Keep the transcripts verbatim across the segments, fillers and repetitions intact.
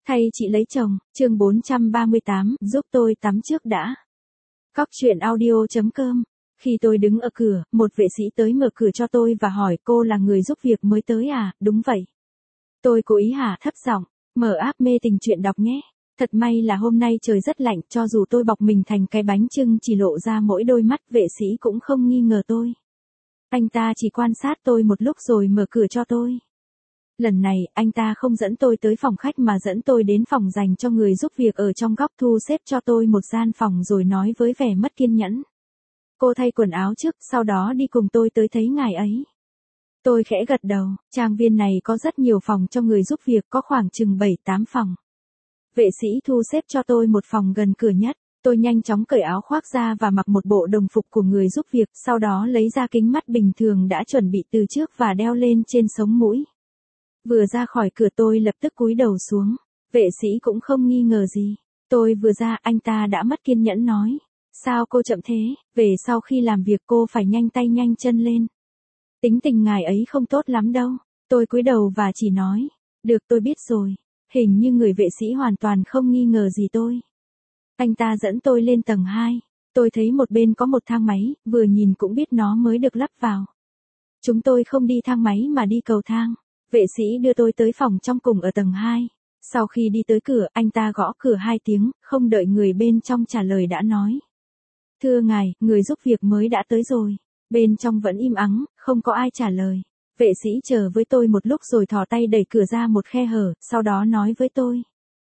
Thay chị lấy chồng, chương bốn trăm ba mươi tám, giúp tôi tắm trước đã. Cóc truyện audio chấm com. Khi tôi đứng ở cửa, một vệ sĩ tới mở cửa cho tôi và hỏi cô là người giúp việc mới tới à, đúng vậy. Tôi cố ý hạ thấp giọng, mở app mê tình truyện đọc nhé. Thật may là hôm nay trời rất lạnh, cho dù tôi bọc mình thành cái bánh chưng chỉ lộ ra mỗi đôi mắt, vệ sĩ cũng không nghi ngờ tôi. Anh ta chỉ quan sát tôi một lúc rồi mở cửa cho tôi. Lần này, anh ta không dẫn tôi tới phòng khách mà dẫn tôi đến phòng dành cho người giúp việc ở trong góc, thu xếp cho tôi một gian phòng rồi nói với vẻ mất kiên nhẫn. Cô thay quần áo trước, sau đó đi cùng tôi tới thấy ngài ấy. Tôi khẽ gật đầu, trang viên này có rất nhiều phòng cho người giúp việc, có khoảng chừng bảy tám phòng. Vệ sĩ thu xếp cho tôi một phòng gần cửa nhất, tôi nhanh chóng cởi áo khoác ra và mặc một bộ đồng phục của người giúp việc, sau đó lấy ra kính mắt bình thường đã chuẩn bị từ trước và đeo lên trên sống mũi. Vừa ra khỏi cửa tôi lập tức cúi đầu xuống, vệ sĩ cũng không nghi ngờ gì. Tôi vừa ra anh ta đã mất kiên nhẫn nói, sao cô chậm thế, về sau khi làm việc cô phải nhanh tay nhanh chân lên. Tính tình ngài ấy không tốt lắm đâu. Tôi cúi đầu và chỉ nói, được tôi biết rồi. Hình như người vệ sĩ hoàn toàn không nghi ngờ gì tôi. Anh ta dẫn tôi lên tầng hai, tôi thấy một bên có một thang máy, vừa nhìn cũng biết nó mới được lắp vào. Chúng tôi không đi thang máy mà đi cầu thang. Vệ sĩ đưa tôi tới phòng trong cùng ở tầng hai. Sau khi đi tới cửa, anh ta gõ cửa hai tiếng, không đợi người bên trong trả lời đã nói. Thưa ngài, người giúp việc mới đã tới rồi. Bên trong vẫn im ắng, không có ai trả lời. Vệ sĩ chờ với tôi một lúc rồi thò tay đẩy cửa ra một khe hở, sau đó nói với tôi.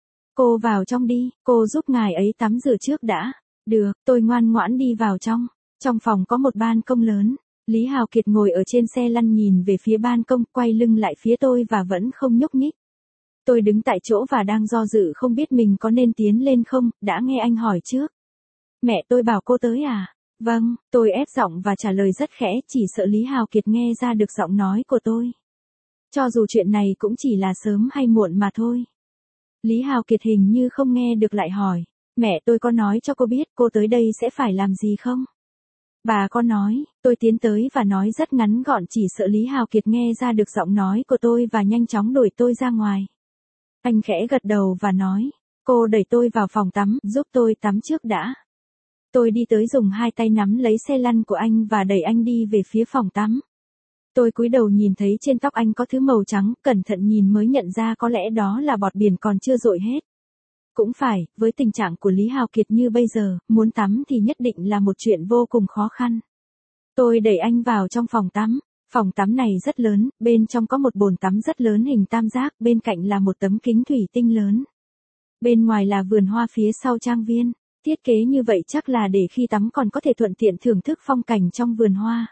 Cô vào trong đi, cô giúp ngài ấy tắm rửa trước đã. Được, tôi ngoan ngoãn đi vào trong. Trong phòng có một ban công lớn. Lý Hào Kiệt ngồi ở trên xe lăn nhìn về phía ban công, quay lưng lại phía tôi và vẫn không nhúc nhích. Tôi đứng tại chỗ và đang do dự không biết mình có nên tiến lên không, đã nghe anh hỏi trước. Mẹ tôi bảo cô tới à? Vâng, tôi ép giọng và trả lời rất khẽ, chỉ sợ Lý Hào Kiệt nghe ra được giọng nói của tôi. Cho dù chuyện này cũng chỉ là sớm hay muộn mà thôi. Lý Hào Kiệt hình như không nghe được lại hỏi, mẹ tôi có nói cho cô biết cô tới đây sẽ phải làm gì không? Bà có nói, tôi tiến tới và nói rất ngắn gọn, chỉ sợ Lý Hào Kiệt nghe ra được giọng nói của tôi và nhanh chóng đuổi tôi ra ngoài. Anh khẽ gật đầu và nói, cô đẩy tôi vào phòng tắm, giúp tôi tắm trước đã. Tôi đi tới dùng hai tay nắm lấy xe lăn của anh và đẩy anh đi về phía phòng tắm. Tôi cúi đầu nhìn thấy trên tóc anh có thứ màu trắng, cẩn thận nhìn mới nhận ra có lẽ đó là bọt biển còn chưa dội hết. Cũng phải, với tình trạng của Lý Hào Kiệt như bây giờ, muốn tắm thì nhất định là một chuyện vô cùng khó khăn. Tôi đẩy anh vào trong phòng tắm. Phòng tắm này rất lớn, bên trong có một bồn tắm rất lớn hình tam giác, bên cạnh là một tấm kính thủy tinh lớn. Bên ngoài là vườn hoa phía sau trang viên. Thiết kế như vậy chắc là để khi tắm còn có thể thuận tiện thưởng thức phong cảnh trong vườn hoa.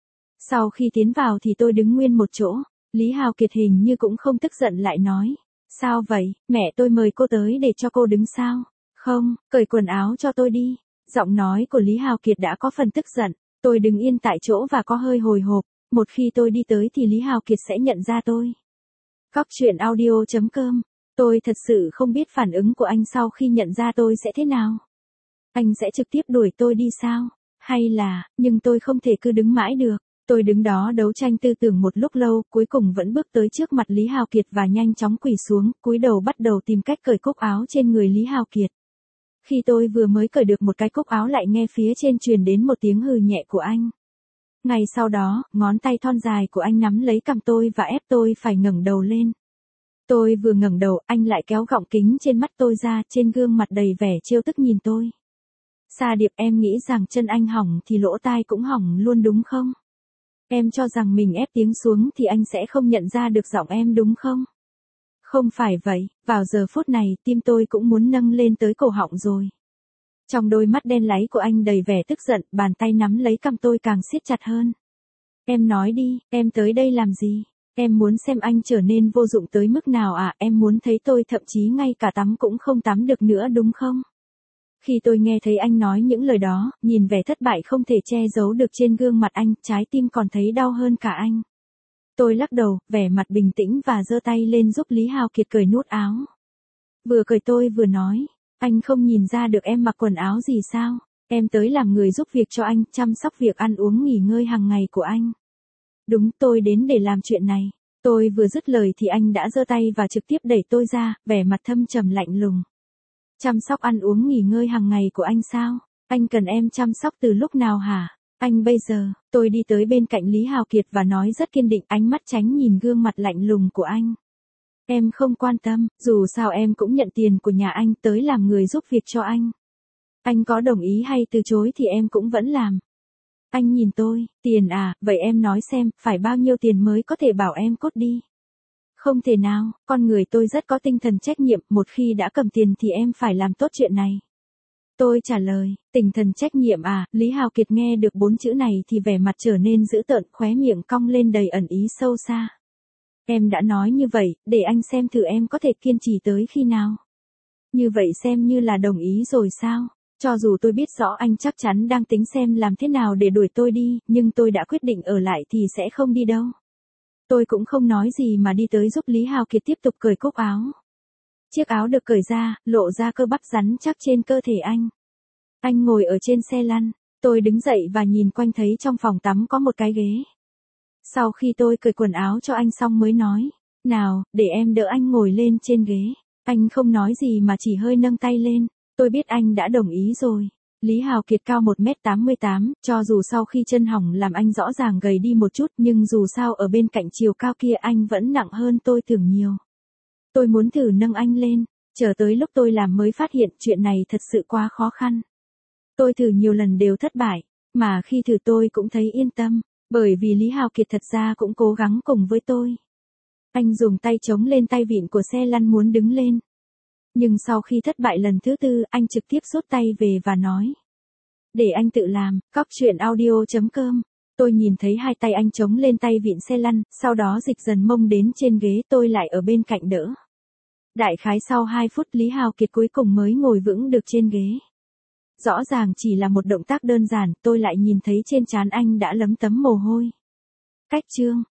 Sau khi tiến vào thì tôi đứng nguyên một chỗ. Lý Hào Kiệt hình như cũng không tức giận lại nói. Sao vậy, mẹ tôi mời cô tới để cho cô đứng sao? Không, cởi quần áo cho tôi đi. Giọng nói của Lý Hào Kiệt đã có phần tức giận. Tôi đứng yên tại chỗ và có hơi hồi hộp. Một khi tôi đi tới thì Lý Hào Kiệt sẽ nhận ra tôi. Cóc truyện audio chấm com. Tôi thật sự không biết phản ứng của anh sau khi nhận ra tôi sẽ thế nào. Anh sẽ trực tiếp đuổi tôi đi sao? Hay là, nhưng tôi không thể cứ đứng mãi được. Tôi đứng đó đấu tranh tư tưởng một lúc lâu, cuối cùng vẫn bước tới trước mặt Lý Hào Kiệt và nhanh chóng quỳ xuống, cúi đầu bắt đầu tìm cách cởi cúc áo trên người Lý Hào Kiệt. Khi tôi vừa mới cởi được một cái cúc áo lại nghe phía trên truyền đến một tiếng hừ nhẹ của anh. Ngay sau đó, ngón tay thon dài của anh nắm lấy cằm tôi và ép tôi phải ngẩng đầu lên. Tôi vừa ngẩng đầu, anh lại kéo gọng kính trên mắt tôi ra, trên gương mặt đầy vẻ trêu tức nhìn tôi. Sa Điệp, em nghĩ rằng chân anh hỏng thì lỗ tai cũng hỏng luôn đúng không? Em cho rằng mình ép tiếng xuống thì anh sẽ không nhận ra được giọng em đúng không? Không phải vậy, vào giờ phút này tim tôi cũng muốn nâng lên tới cổ họng rồi. Trong đôi mắt đen láy của anh đầy vẻ tức giận, bàn tay nắm lấy cằm tôi càng siết chặt hơn. Em nói đi, em tới đây làm gì? Em muốn xem anh trở nên vô dụng tới mức nào à? Em muốn thấy tôi thậm chí ngay cả tắm cũng không tắm được nữa đúng không? Khi tôi nghe thấy anh nói những lời đó, nhìn vẻ thất bại không thể che giấu được trên gương mặt anh, trái tim còn thấy đau hơn cả anh. Tôi lắc đầu, vẻ mặt bình tĩnh và giơ tay lên giúp Lý Hào Kiệt cởi nút áo. Vừa cởi tôi vừa nói, anh không nhìn ra được em mặc quần áo gì sao? Em tới làm người giúp việc cho anh, chăm sóc việc ăn uống nghỉ ngơi hàng ngày của anh. Đúng, tôi đến để làm chuyện này. Tôi vừa dứt lời thì anh đã giơ tay và trực tiếp đẩy tôi ra, vẻ mặt thâm trầm lạnh lùng. Chăm sóc ăn uống nghỉ ngơi hàng ngày của anh sao? Anh cần em chăm sóc từ lúc nào hả? Anh bây giờ, tôi đi tới bên cạnh Lý Hào Kiệt và nói rất kiên định, ánh mắt tránh nhìn gương mặt lạnh lùng của anh. Em không quan tâm, dù sao em cũng nhận tiền của nhà anh tới làm người giúp việc cho anh. Anh có đồng ý hay từ chối thì em cũng vẫn làm. Anh nhìn tôi, tiền à, vậy em nói xem, phải bao nhiêu tiền mới có thể bảo em cút đi? Không thể nào, con người tôi rất có tinh thần trách nhiệm, một khi đã cầm tiền thì em phải làm tốt chuyện này. Tôi trả lời, tinh thần trách nhiệm à, Lý Hào Kiệt nghe được bốn chữ này thì vẻ mặt trở nên dữ tợn, khóe miệng cong lên đầy ẩn ý sâu xa. Em đã nói như vậy, để anh xem thử em có thể kiên trì tới khi nào. Như vậy xem như là đồng ý rồi sao? Cho dù tôi biết rõ anh chắc chắn đang tính xem làm thế nào để đuổi tôi đi, nhưng tôi đã quyết định ở lại thì sẽ không đi đâu. Tôi cũng không nói gì mà đi tới giúp Lý Hào Kiệt tiếp tục cởi cúc áo. Chiếc áo được cởi ra, lộ ra cơ bắp rắn chắc trên cơ thể anh. Anh ngồi ở trên xe lăn, tôi đứng dậy và nhìn quanh thấy trong phòng tắm có một cái ghế. Sau khi tôi cởi quần áo cho anh xong mới nói, nào, để em đỡ anh ngồi lên trên ghế. Anh không nói gì mà chỉ hơi nâng tay lên. Tôi biết anh đã đồng ý rồi. Lý Hào Kiệt cao một mét tám mươi tám, cho dù sau khi chân hỏng làm anh rõ ràng gầy đi một chút, nhưng dù sao ở bên cạnh chiều cao kia anh vẫn nặng hơn tôi tưởng nhiều. Tôi muốn thử nâng anh lên, chờ tới lúc tôi làm mới phát hiện chuyện này thật sự quá khó khăn. Tôi thử nhiều lần đều thất bại, mà khi thử tôi cũng thấy yên tâm, bởi vì Lý Hào Kiệt thật ra cũng cố gắng cùng với tôi. Anh dùng tay chống lên tay vịn của xe lăn muốn đứng lên. Nhưng sau khi thất bại lần thứ tư, anh trực tiếp rút tay về và nói. Để anh tự làm, cóc truyện audio chấm com. Tôi nhìn thấy hai tay anh chống lên tay vịn xe lăn, sau đó dịch dần mông đến trên ghế, tôi lại ở bên cạnh đỡ. Đại khái sau hai phút Lý Hào Kiệt cuối cùng mới ngồi vững được trên ghế. Rõ ràng chỉ là một động tác đơn giản, tôi lại nhìn thấy trên trán anh đã lấm tấm mồ hôi. Cách chương